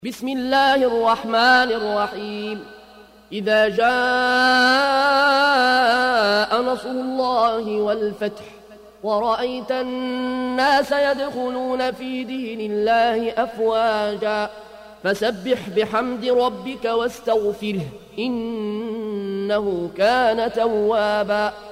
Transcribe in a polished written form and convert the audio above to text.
بسم الله الرحمن الرحيم إذا جاء نصر الله والفتح ورأيت الناس يدخلون في دين الله أفواجا فسبح بحمد ربك واستغفره إنه كان توابا